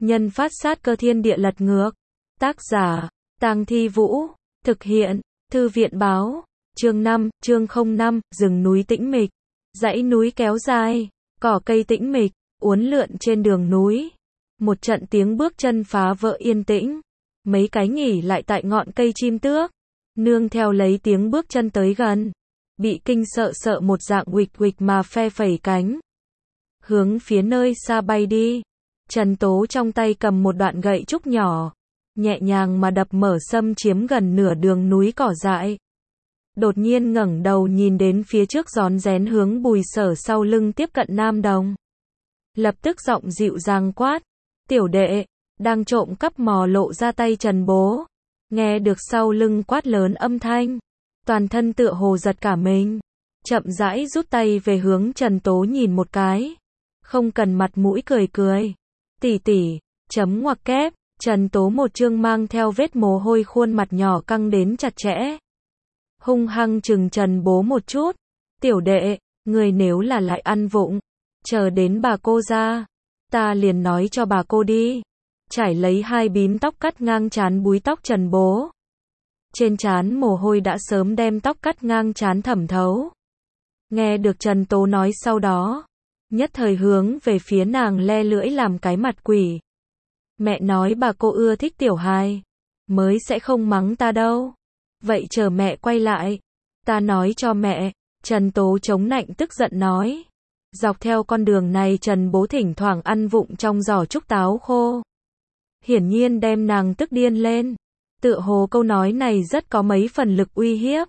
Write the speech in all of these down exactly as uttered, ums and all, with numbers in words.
Nhân phát sát cơ thiên địa lật ngược. Tác giả, Tang Thi Vũ. Thực hiện, Thư viện báo. Chương năm, chương không năm, rừng núi tĩnh mịch. Dãy núi kéo dài, cỏ cây tĩnh mịch, uốn lượn trên đường núi. Một trận tiếng bước chân phá vỡ yên tĩnh. Mấy cái nghỉ lại tại ngọn cây chim tước. Nương theo lấy tiếng bước chân tới gần. Bị kinh sợ sợ một dạng huỵch huỵch mà phe phẩy cánh. Hướng phía nơi xa bay đi. Trần Tố trong tay cầm một đoạn gậy trúc nhỏ. Nhẹ nhàng mà đập mở xâm chiếm gần nửa đường núi cỏ dại. Đột nhiên ngẩng đầu nhìn đến phía trước rón rén hướng Bùi Sở sau lưng tiếp cận Nam Đồng. Lập tức giọng dịu dàng quát. Tiểu đệ, đang trộm cắp mò lộ ra tay Trần Bố. Nghe được sau lưng quát lớn âm thanh. Toàn thân tựa hồ giật cả mình. Chậm rãi rút tay về hướng Trần Tố nhìn một cái. Không cần mặt mũi cười cười. Tỷ tỷ, chấm ngoặc kép. Trần Tố một chương mang theo vết mồ hôi khuôn mặt nhỏ căng đến chặt chẽ. Hung hăng chừng Trần Bố một chút. Tiểu đệ, người nếu là lại ăn vụng. Chờ đến bà cô ra. Ta liền nói cho bà cô đi. Trải lấy hai bím tóc cắt ngang trán búi tóc Trần Bố. Trên trán mồ hôi đã sớm đem tóc cắt ngang trán thẩm thấu. Nghe được Trần Tố nói sau đó. Nhất thời hướng về phía nàng le lưỡi làm cái mặt quỷ. Mẹ nói bà cô ưa thích tiểu hài. Mới sẽ không mắng ta đâu. Vậy chờ mẹ quay lại. Ta nói cho mẹ. Trần Tố chống nạnh tức giận nói. Dọc theo con đường này Trần Bố thỉnh thoảng ăn vụng trong giỏ trúc táo khô. Hiển nhiên đem nàng tức điên lên. Tựa hồ câu nói này rất có mấy phần lực uy hiếp.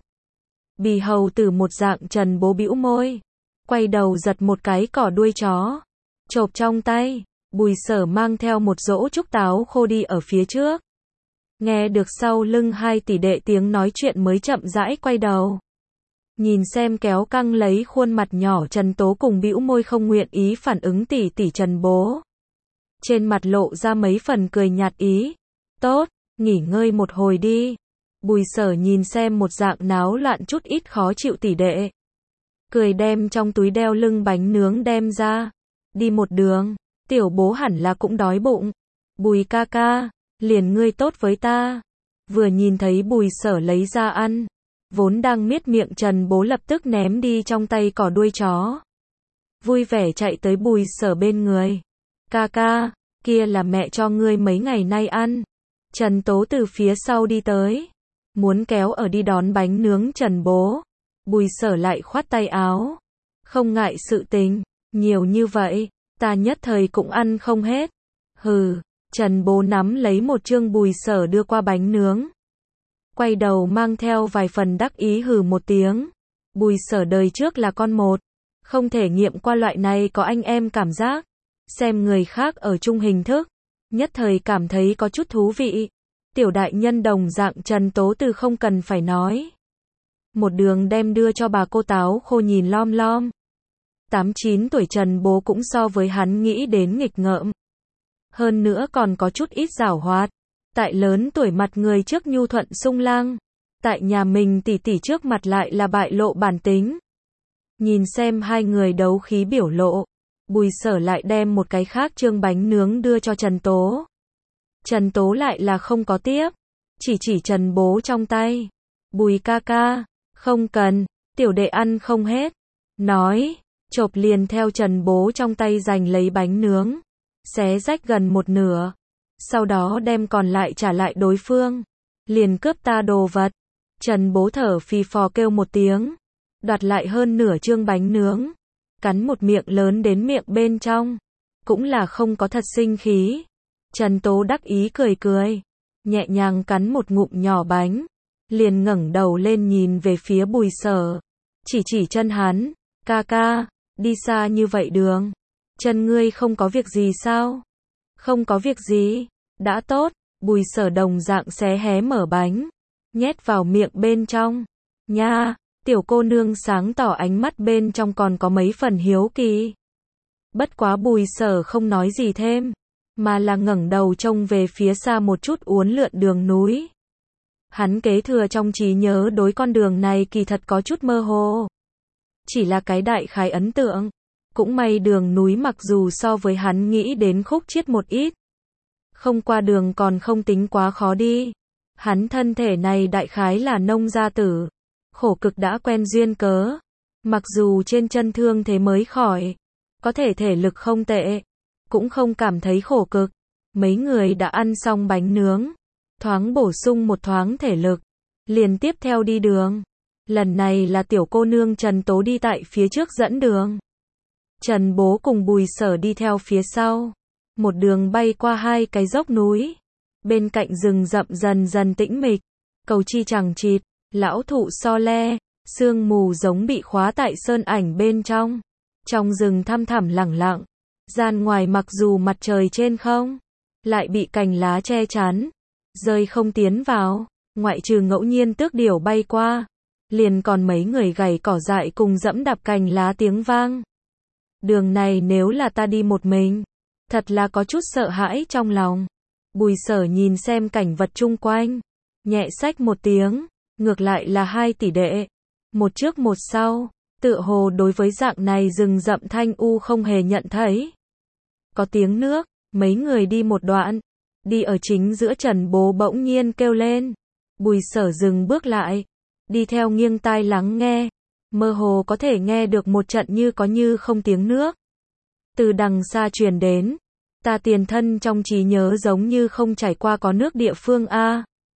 Bì hầu tử một dạng Trần Bố bĩu môi. Quay đầu giật một cái cỏ đuôi chó. Chộp trong tay. Bùi Sở mang theo một rổ trúc táo khô đi ở phía trước. Nghe được sau lưng hai tỷ đệ tiếng nói chuyện mới chậm rãi quay đầu. Nhìn xem kéo căng lấy khuôn mặt nhỏ Trần Tố cùng bĩu môi không nguyện ý phản ứng tỷ tỷ Trần Bố. Trên mặt lộ ra mấy phần cười nhạt ý. Tốt, nghỉ ngơi một hồi đi. Bùi Sở nhìn xem một dạng náo loạn chút ít khó chịu tỷ đệ. Cười đem trong túi đeo lưng bánh nướng đem ra. Đi một đường, tiểu Bố hẳn là cũng đói bụng. Bùi ca ca, liền ngươi tốt với ta. Vừa nhìn thấy Bùi Sở lấy ra ăn. Vốn đang miết miệng Trần Bố lập tức ném đi trong tay cỏ đuôi chó. Vui vẻ chạy tới Bùi Sở bên người. Ca ca, kia là mẹ cho ngươi mấy ngày nay ăn. Trần Tố từ phía sau đi tới. Muốn kéo ở đi đón bánh nướng Trần Bố. Bùi Sở lại khoát tay áo. Không ngại sự tình, nhiều như vậy, ta nhất thời cũng ăn không hết. Hừ, Trần Bố nắm lấy một chương Bùi Sở đưa qua bánh nướng. Quay đầu mang theo vài phần đắc ý hừ một tiếng. Bùi Sở đời trước là con một. Không thể nghiệm qua loại này có anh em cảm giác. Xem người khác ở chung hình thức. Nhất thời cảm thấy có chút thú vị. Tiểu đại nhân đồng dạng Trần Tố từ không cần phải nói. Một đường đem đưa cho bà cô táo khô nhìn lom lom. Tám chín tuổi Trần Bố cũng so với hắn nghĩ đến nghịch ngợm. Hơn nữa còn có chút ít giảo hoạt. Tại lớn tuổi mặt người trước nhu thuận sung lang. Tại nhà mình tỷ tỷ trước mặt lại là bại lộ bản tính. Nhìn xem hai người đấu khí biểu lộ. Bùi Sở lại đem một cái khác chương bánh nướng đưa cho Trần Tố. Trần Tố lại là không có tiếp. Chỉ chỉ Trần Bố trong tay. Bùi ca ca, không cần, tiểu đệ ăn không hết. Nói, chộp liền theo Trần Bố trong tay giành lấy bánh nướng. Xé rách gần một nửa. Sau đó đem còn lại trả lại đối phương. Liền cướp ta đồ vật. Trần Bố thở phì phò kêu một tiếng. Đoạt lại hơn nửa chương bánh nướng. Cắn một miệng lớn đến miệng bên trong. Cũng là không có thật sinh khí. Trần Tố đắc ý cười cười. Nhẹ nhàng cắn một ngụm nhỏ bánh. Liền ngẩng đầu lên nhìn về phía Bùi Sở. Chỉ chỉ chân hắn. Ca ca, đi xa như vậy đường. Chân ngươi không có việc gì sao? Không có việc gì. Đã tốt. Bùi Sở đồng dạng xé hé mở bánh. Nhét vào miệng bên trong. Nha, tiểu cô nương sáng tỏ ánh mắt bên trong còn có mấy phần hiếu kỳ. Bất quá Bùi Sở không nói gì thêm. Mà là ngẩng đầu trông về phía xa một chút uốn lượn đường núi. Hắn kế thừa trong trí nhớ đối con đường này kỳ thật có chút mơ hồ. Chỉ là cái đại khái ấn tượng. Cũng may đường núi mặc dù so với hắn nghĩ đến khúc chiết một ít. Không qua đường còn không tính quá khó đi. Hắn thân thể này đại khái là nông gia tử. Khổ cực đã quen duyên cớ. Mặc dù trên chân thương thế mới khỏi. Có thể thể lực không tệ. Cũng không cảm thấy khổ cực. Mấy người đã ăn xong bánh nướng. Thoáng bổ sung một thoáng thể lực. Liền tiếp theo đi đường. Lần này là tiểu cô nương Trần Tố đi tại phía trước dẫn đường. Trần Bố cùng Bùi Sở đi theo phía sau. Một đường bay qua hai cái dốc núi. Bên cạnh rừng rậm dần dần tĩnh mịch. Cầu chi chằng chịt, lão thụ so le, sương mù giống bị khóa tại sơn ảnh bên trong. Trong rừng thăm thẳm lẳng lặng. Gian ngoài mặc dù mặt trời trên không, lại bị cành lá che chắn. Rơi không tiến vào, ngoại trừ ngẫu nhiên tước điểu bay qua. Liền còn mấy người gảy cỏ dại cùng dẫm đạp cành lá tiếng vang. Đường này nếu là ta đi một mình, thật là có chút sợ hãi trong lòng. Bùi Sở nhìn xem cảnh vật chung quanh, nhẹ xách một tiếng, ngược lại là hai tỷ đệ, một trước một sau, tựa hồ đối với dạng này rừng rậm thanh u không hề nhận thấy. Có tiếng nước, mấy người đi một đoạn, đi ở chính giữa Trần Bố bỗng nhiên kêu lên. Bùi Sở dừng bước lại, đi theo nghiêng tai lắng nghe, mơ hồ có thể nghe được một trận như có như không tiếng nước. Từ đằng xa truyền đến, ta tiền thân trong trí nhớ giống như không trải qua có nước địa phương a.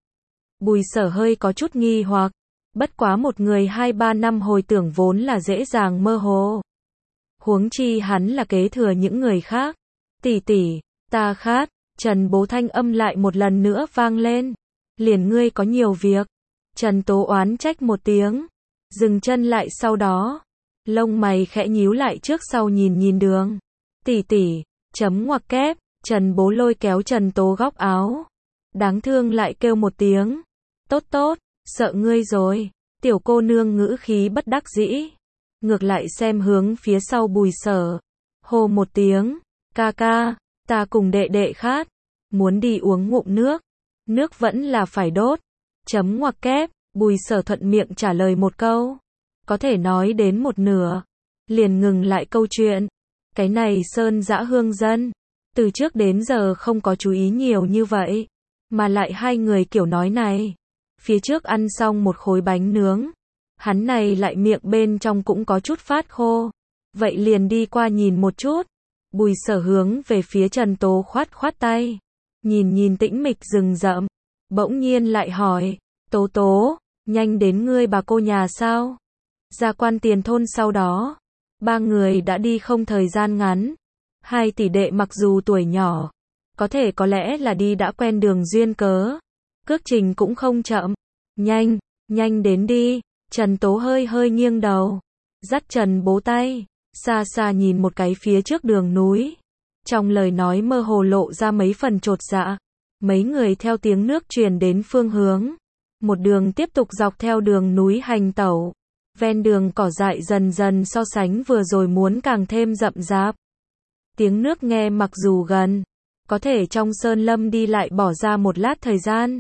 Bùi Sở hơi có chút nghi hoặc, bất quá một người hai ba năm hồi tưởng vốn là dễ dàng mơ hồ. Huống chi hắn là kế thừa những người khác. Tỷ tỷ, ta khát. Trần Bố thanh âm lại một lần nữa vang lên. Liền ngươi có nhiều việc. Trần Tố oán trách một tiếng, dừng chân lại sau đó, lông mày khẽ nhíu lại trước sau nhìn nhìn đường. Tỷ tỷ, chấm ngoặc kép, Trần Bố lôi kéo Trần Tố góc áo. Đáng thương lại kêu một tiếng. Tốt tốt, sợ ngươi rồi. Tiểu cô nương ngữ khí bất đắc dĩ. Ngược lại xem hướng phía sau Bùi Sở. Hô một tiếng, ca ca, ta cùng đệ đệ khát. Muốn đi uống ngụm nước. Nước vẫn là phải đốt. Chấm ngoặc kép, Bùi Sở thuận miệng trả lời một câu. Có thể nói đến một nửa. Liền ngừng lại câu chuyện. Cái này sơn dã hương dân. Từ trước đến giờ không có chú ý nhiều như vậy. Mà lại hai người kiểu nói này. Phía trước ăn xong một khối bánh nướng. Hắn này lại miệng bên trong cũng có chút phát khô. Vậy liền đi qua nhìn một chút. Bùi Sở hướng về phía Trần Tố khoát khoát tay. Nhìn nhìn tĩnh mịch rừng rậm. Bỗng nhiên lại hỏi. Tố Tố, nhanh đến ngươi bà cô nhà sao? Ra Quan Tiền thôn sau đó. Ba người đã đi không thời gian ngắn. Hai tỷ đệ mặc dù tuổi nhỏ. Có thể có lẽ là đi đã quen đường duyên cớ. Cước trình cũng không chậm. Nhanh, nhanh đến đi. Trần Tố hơi hơi nghiêng đầu. Dắt Trần Bố tay. Xa xa nhìn một cái phía trước đường núi. Trong lời nói mơ hồ lộ ra mấy phần chột dạ. Mấy người theo tiếng nước truyền đến phương hướng. Một đường tiếp tục dọc theo đường núi hành tẩu. Ven đường cỏ dại dần dần so sánh vừa rồi muốn càng thêm rậm rạp. Tiếng nước nghe mặc dù gần. Có thể trong sơn lâm đi lại bỏ ra một lát thời gian.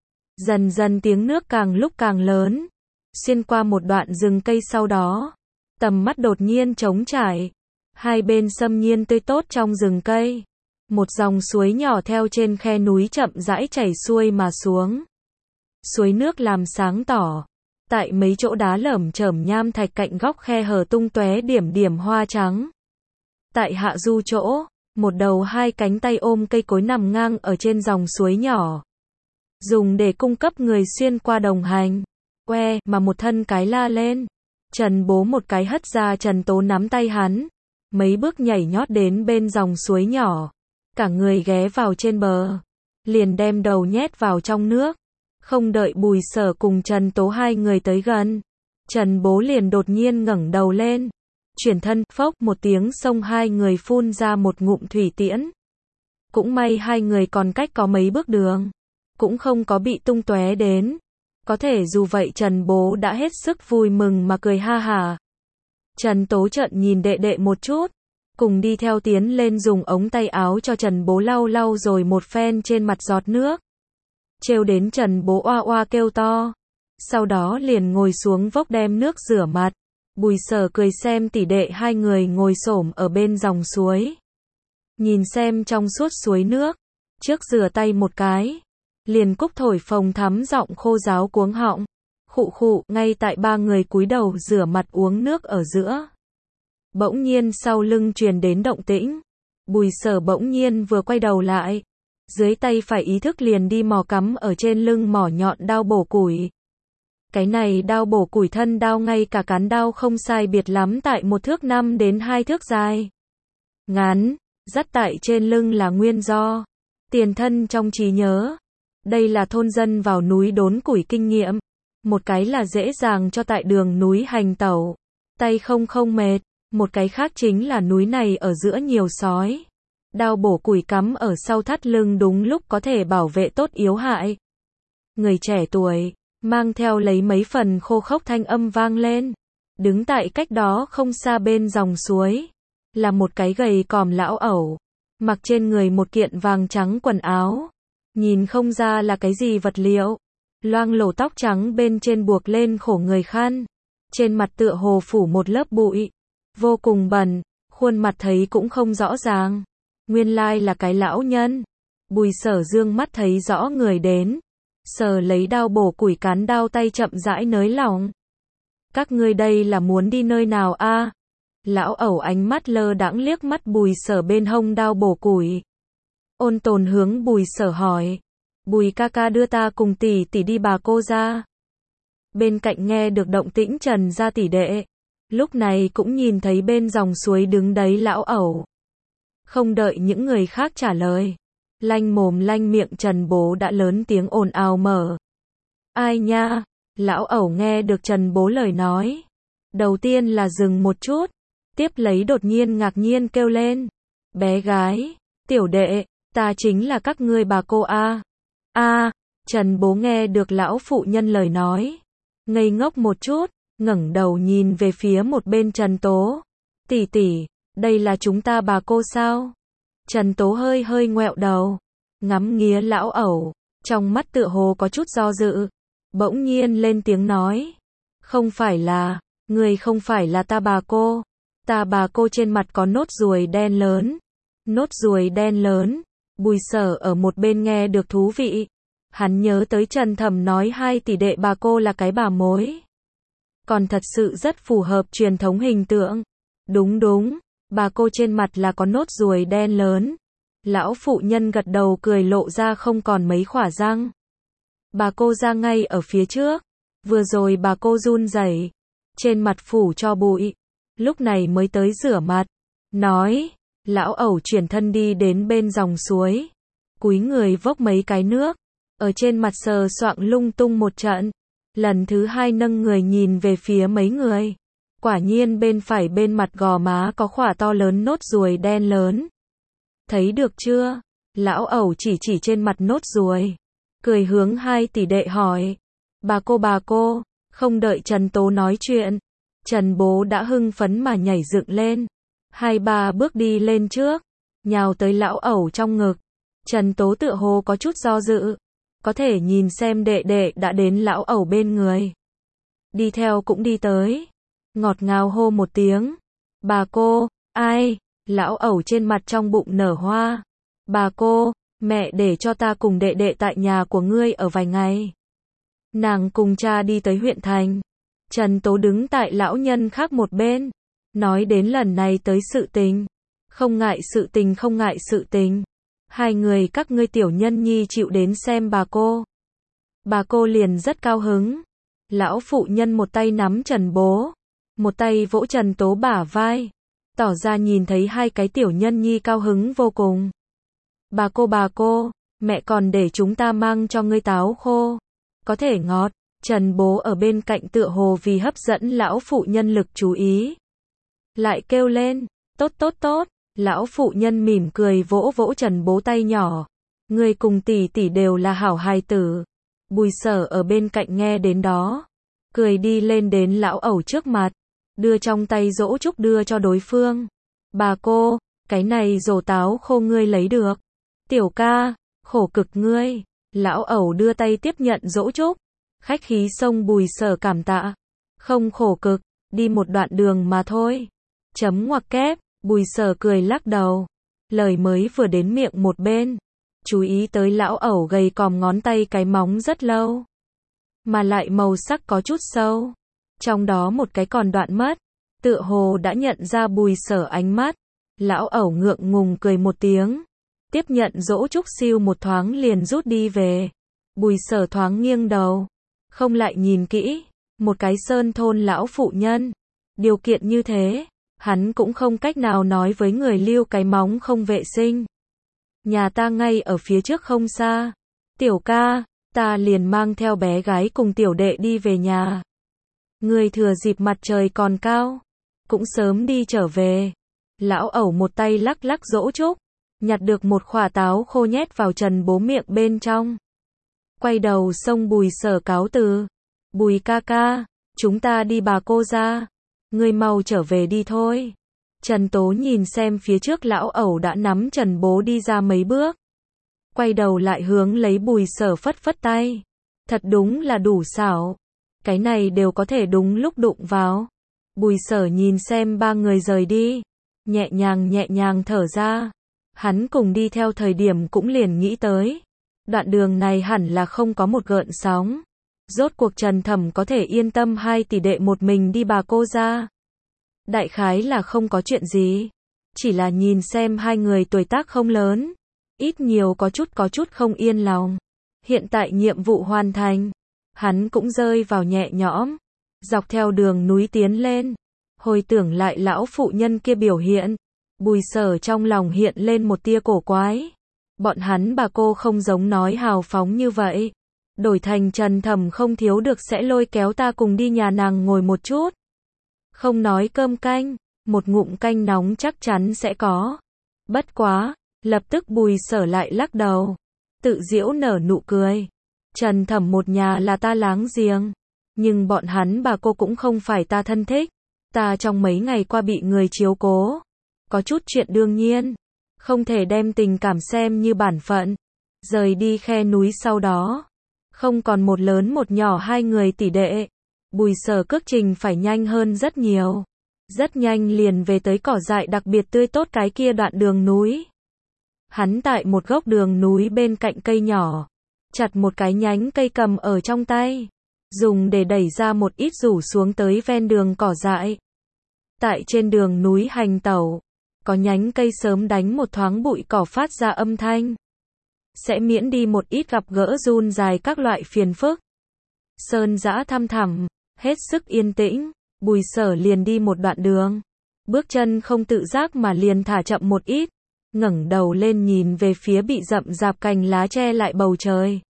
Dần dần tiếng nước càng lúc càng lớn. Xuyên qua một đoạn rừng cây sau đó. Tầm mắt đột nhiên trống trải. Hai bên xâm nhiên tươi tốt trong rừng cây. Một dòng suối nhỏ theo trên khe núi chậm rãi chảy xuôi mà xuống. Suối nước làm sáng tỏ. Tại mấy chỗ đá lởm chởm nham thạch cạnh góc khe hở tung tóe điểm điểm hoa trắng. Tại hạ du chỗ, một đầu hai cánh tay ôm cây cối nằm ngang ở trên dòng suối nhỏ. Dùng để cung cấp người xuyên qua đồng hành. Oe, mà một thân cái la lên. Trần Bố một cái hất ra Trần Tố nắm tay hắn. Mấy bước nhảy nhót đến bên dòng suối nhỏ. Cả người ghé vào trên bờ. Liền đem đầu nhét vào trong nước. Không đợi Bùi Sở cùng Trần Tố hai người tới gần. Trần Bố liền đột nhiên ngẩng đầu lên. Chuyển thân, phốc một tiếng xông hai người phun ra một ngụm thủy tiễn. Cũng may hai người còn cách có mấy bước đường. Cũng không có bị tung tóe đến. Có thể dù vậy Trần Bố đã hết sức vui mừng mà cười ha hả. Trần Tố trợn nhìn đệ đệ một chút. Cùng đi theo tiến lên dùng ống tay áo cho Trần Bố lau lau rồi một phen trên mặt giọt nước. Trêu đến Trần Bố oa oa kêu to. Sau đó liền ngồi xuống vốc đem nước rửa mặt. Bùi Sở cười xem tỷ đệ hai người ngồi xổm ở bên dòng suối. Nhìn xem trong suốt suối nước. trước rửa tay một cái, liền cúc thổi phồng thắm giọng khô ráo cuống họng. Khụ khụ, ngay tại ba người cúi đầu rửa mặt uống nước ở giữa. Bỗng nhiên sau lưng truyền đến động tĩnh. Bùi Sở bỗng nhiên vừa quay đầu lại. Dưới tay phải ý thức liền đi mò cắm ở trên lưng mỏ nhọn đao bổ củi. Cái này đao bổ củi thân đao ngay cả cán đao không sai biệt lắm tại một thước năm đến hai thước dài. Ngắn, dắt tại trên lưng là nguyên do. Tiền thân trong trí nhớ. Đây là thôn dân vào núi đốn củi kinh nghiệm. Một cái là dễ dàng cho tại đường núi hành tẩu. Tay không không mệt. Một cái khác chính là núi này ở giữa nhiều sói. Đao bổ củi cắm ở sau thắt lưng đúng lúc có thể bảo vệ tốt yếu hại. Người trẻ tuổi, mang theo lấy mấy phần khô khốc thanh âm vang lên. Đứng tại cách đó không xa bên dòng suối. Là một cái gầy còm lão ẩu. Mặc trên người một kiện vàng trắng quần áo. Nhìn không ra là cái gì vật liệu. Loang lổ tóc trắng bên trên buộc lên khổ người khăn. Trên mặt tựa hồ phủ một lớp bụi. Vô cùng bẩn, khuôn mặt thấy cũng không rõ ràng. Nguyên lai là cái lão nhân. Bùi Sở dương mắt thấy rõ người đến. Sờ lấy đao bổ củi cán đao tay chậm rãi nới lỏng. Các ngươi đây là muốn đi nơi nào a? Lão ẩu ánh mắt lơ đãng liếc mắt Bùi Sở bên hông đao bổ củi. Ôn tồn hướng Bùi Sở hỏi. Bùi ca ca đưa ta cùng tỷ tỷ đi bà cô ra. Bên cạnh nghe được động tĩnh Trần gia tỷ đệ. Lúc này cũng nhìn thấy bên dòng suối đứng đấy lão ẩu. Không đợi những người khác trả lời. Lanh mồm lanh miệng Trần bố đã lớn tiếng ồn ào mở. Ai nha? Lão ẩu nghe được Trần bố lời nói. Đầu tiên là dừng một chút. Tiếp lấy đột nhiên ngạc nhiên kêu lên. Bé gái, tiểu đệ, ta chính là các ngươi bà cô a. A, Trần bố nghe được lão phụ nhân lời nói. Ngây ngốc một chút. Ngẩng đầu nhìn về phía một bên Trần Tố. Tỷ tỷ, đây là chúng ta bà cô sao? Trần Tố hơi hơi ngoẹo đầu. Ngắm nghía lão ẩu. Trong mắt tựa hồ có chút do dự. Bỗng nhiên lên tiếng nói. Không phải là, người không phải là ta bà cô. Ta bà cô trên mặt có nốt ruồi đen lớn. Nốt ruồi đen lớn. Bùi Sở ở một bên nghe được thú vị. Hắn nhớ tới Trần Thẩm nói hai tỷ đệ bà cô là cái bà mối. Còn thật sự rất phù hợp truyền thống hình tượng. Đúng đúng, bà cô trên mặt là có nốt ruồi đen lớn. Lão phụ nhân gật đầu cười lộ ra không còn mấy khỏa răng. Bà cô ra ngay ở phía trước. Vừa rồi bà cô run rẩy, trên mặt phủ cho bụi. Lúc này mới tới rửa mặt. Nói, lão ẩu chuyển thân đi đến bên dòng suối. Cúi người vốc mấy cái nước. Ở trên mặt sờ soạng lung tung một trận. Lần thứ hai nâng người nhìn về phía mấy người. Quả nhiên bên phải bên mặt gò má có khỏa to lớn nốt ruồi đen lớn. Thấy được chưa? Lão ẩu chỉ chỉ trên mặt nốt ruồi. Cười hướng hai tỷ đệ hỏi. Bà cô bà cô, không đợi Trần Tố nói chuyện. Trần bố đã hưng phấn mà nhảy dựng lên. Hai ba bước đi lên trước. Nhào tới lão ẩu trong ngực. Trần Tố tựa hồ có chút do dự. Có thể nhìn xem đệ đệ đã đến lão ẩu bên người. Đi theo cũng đi tới. Ngọt ngào hô một tiếng. Bà cô, ai? Lão ẩu trên mặt trong bụng nở hoa. Bà cô, mẹ để cho ta cùng đệ đệ tại nhà của ngươi ở vài ngày. Nàng cùng cha đi tới huyện thành. Trần Tố đứng tại lão nhân khác một bên. Nói đến lần này tới sự tình. Không ngại sự tình không ngại sự tình. Hai người các ngươi tiểu nhân nhi chịu đến xem bà cô. Bà cô liền rất cao hứng. Lão phụ nhân một tay nắm Trần bố. Một tay vỗ Trần Tố bả vai. Tỏ ra nhìn thấy hai cái tiểu nhân nhi cao hứng vô cùng. Bà cô bà cô, mẹ còn để chúng ta mang cho ngươi táo khô. Có thể ngọt. Trần bố ở bên cạnh tựa hồ vì hấp dẫn lão phụ nhân lực chú ý. Lại kêu lên, tốt tốt tốt. Lão phụ nhân mỉm cười vỗ vỗ Trần bố tay nhỏ. Ngươi cùng tỷ tỷ đều là hảo hài tử. Bùi Sở ở bên cạnh nghe đến đó. Cười đi lên đến lão ẩu trước mặt. Đưa trong tay dỗ trúc đưa cho đối phương. Bà cô, cái này rổ táo khô ngươi lấy được. Tiểu ca, khổ cực ngươi. Lão ẩu đưa tay tiếp nhận dỗ trúc. Khách khí xông Bùi Sở cảm tạ. Không khổ cực, đi một đoạn đường mà thôi. Chấm ngoặc kép. Bùi Sở cười lắc đầu. Lời mới vừa đến miệng một bên. chú ý tới lão ẩu gầy còm ngón tay cái móng rất lâu, mà lại màu sắc có chút sâu, trong đó một cái còn đoạn mất, tựa hồ đã nhận ra Bùi Sở ánh mắt. Lão ẩu ngượng ngùng cười một tiếng, tiếp nhận dỗ Trúc Siêu một thoáng liền rút đi về. Bùi Sở thoáng nghiêng đầu, không lại nhìn kỹ, một cái sơn thôn lão phụ nhân, điều kiện như thế, hắn cũng không cách nào nói với người lưu cái móng không vệ sinh. Nhà ta ngay ở phía trước không xa. Tiểu ca, ta liền mang theo bé gái cùng tiểu đệ đi về nhà. Người thừa dịp mặt trời còn cao, cũng sớm đi trở về. Lão ẩu một tay lắc lắc dỗ Trúc, nhặt được một quả táo khô nhét vào Trần Bố miệng bên trong. Quay đầu xông Bùi Sở cáo từ. Bùi ca ca, chúng ta đi bà cô ra. Ngươi mau trở về đi thôi. Trần Tố nhìn xem phía trước lão ẩu đã nắm Trần Bố đi ra mấy bước. Quay đầu lại hướng lấy Bùi Sở phất phất tay. Thật đúng là đủ xảo. Cái này đều có thể đúng lúc đụng vào. Bùi Sở nhìn xem ba người rời đi, nhẹ nhàng nhẹ nhàng thở ra. Hắn cùng đi theo thời điểm cũng liền nghĩ tới. Đoạn đường này hẳn là không có một gợn sóng. Rốt cuộc Trần Thẩm có thể yên tâm hai tỷ đệ một mình đi bà cô ra. Đại khái là không có chuyện gì. Chỉ là nhìn xem hai người tuổi tác không lớn. Ít nhiều có chút có chút không yên lòng. Hiện tại nhiệm vụ hoàn thành. Hắn cũng rơi vào nhẹ nhõm. Dọc theo đường núi tiến lên. Hồi tưởng lại lão phụ nhân kia biểu hiện. Bùi Sở trong lòng hiện lên một tia cổ quái. Bọn hắn bà cô không giống nói hào phóng như vậy. Đổi thành Trần Thẩm không thiếu được sẽ lôi kéo ta cùng đi nhà nàng ngồi một chút. Không nói cơm canh, một ngụm canh nóng chắc chắn sẽ có. Bất quá, lập tức Bùi Sở lại lắc đầu. Tự giễu nở nụ cười. Trần Thẩm một nhà là ta láng giềng. Nhưng bọn hắn bà cô cũng không phải ta thân thích. Ta trong mấy ngày qua bị người chiếu cố. Có chút chuyện đương nhiên. Không thể đem tình cảm xem như bản phận. Rời đi khe núi sau đó. Không còn một lớn một nhỏ hai người tỷ đệ. Bùi Sở cước trình phải nhanh hơn rất nhiều. Rất nhanh liền về tới cỏ dại đặc biệt tươi tốt cái kia đoạn đường núi. Hắn tại một gốc đường núi bên cạnh cây nhỏ. Chặt một cái nhánh cây cầm ở trong tay. Dùng để đẩy ra một ít rủ xuống tới ven đường cỏ dại. Tại trên đường núi hành tẩu. Có nhánh cây sớm đánh một thoáng bụi cỏ phát ra âm thanh. Sẽ miễn đi một ít gặp gỡ run dài các loại phiền phức. Sơn dã thăm thẳm, hết sức yên tĩnh, Bùi Sở liền đi một đoạn đường. Bước chân không tự giác mà liền thả chậm một ít. Ngẩng đầu lên nhìn về phía bị rậm rạp cành lá che lại bầu trời.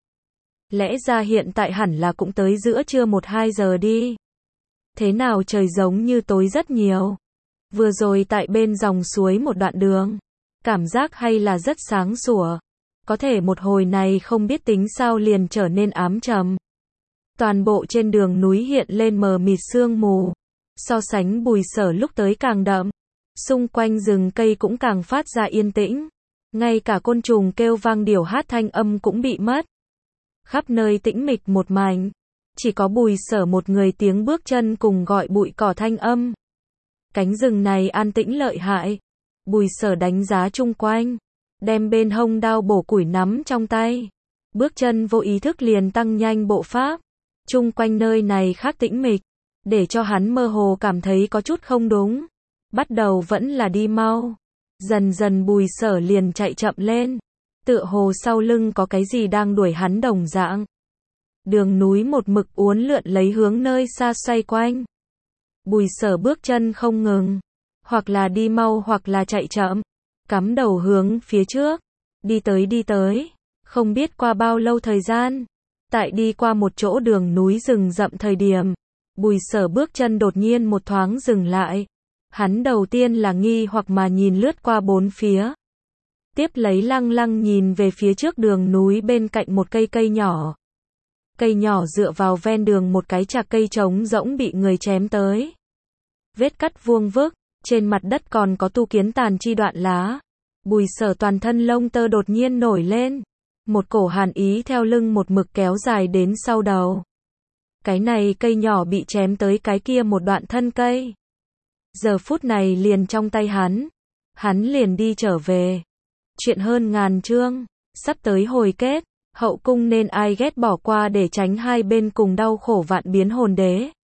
Lẽ ra hiện tại hẳn là cũng tới giữa trưa một hai giờ đi. Thế nào trời giống như tối rất nhiều. Vừa rồi tại bên dòng suối một đoạn đường. Cảm giác hay là rất sáng sủa. Có thể một hồi này không biết tính sao liền trở nên ám trầm. Toàn bộ trên đường núi hiện lên mờ mịt sương mù. So sánh Bùi Sở lúc tới càng đậm. Xung quanh rừng cây cũng càng phát ra yên tĩnh. Ngay cả côn trùng kêu vang điểu hát thanh âm cũng bị mất. Khắp nơi tĩnh mịch một mảnh. Chỉ có Bùi Sở một người tiếng bước chân cùng gọi bụi cỏ thanh âm. Cánh rừng này an tĩnh lợi hại. Bùi Sở đánh giá chung quanh. Đem bên hông đao bổ củi nắm trong tay. Bước chân vô ý thức liền tăng nhanh bộ pháp. Chung quanh nơi này khác tĩnh mịch. Để cho hắn mơ hồ cảm thấy có chút không đúng. Bắt đầu vẫn là đi mau. Dần dần Bùi Sở liền chạy chậm lên. Tựa hồ sau lưng có cái gì đang đuổi hắn đồng dạng. Đường núi một mực uốn lượn lấy hướng nơi xa xoay quanh. Bùi Sở bước chân không ngừng. Hoặc là đi mau hoặc là chạy chậm. Cắm đầu hướng phía trước. Đi tới đi tới. Không biết qua bao lâu thời gian. Tại đi qua một chỗ đường núi rừng rậm thời điểm. Bùi Sở bước chân đột nhiên một thoáng dừng lại. Hắn đầu tiên là nghi hoặc mà nhìn lướt qua bốn phía. Tiếp lấy lăng lăng nhìn về phía trước đường núi bên cạnh một cây cây nhỏ. Cây nhỏ dựa vào ven đường một cái chạc cây trống rỗng bị người chém tới. Vết cắt vuông vức, trên mặt đất còn có tu kiến tàn chi đoạn lá. Bùi Sở toàn thân lông tơ đột nhiên nổi lên. Một cổ hàn ý theo lưng một mực kéo dài đến sau đầu. Cái này cây nhỏ bị chém tới cái kia một đoạn thân cây. Giờ phút này liền trong tay hắn. Hắn liền đi trở về. Chuyện hơn ngàn chương. Sắp tới hồi kết, hậu cung nên ai ghét bỏ qua để tránh hai bên cùng đau khổ vạn biến hồn đế.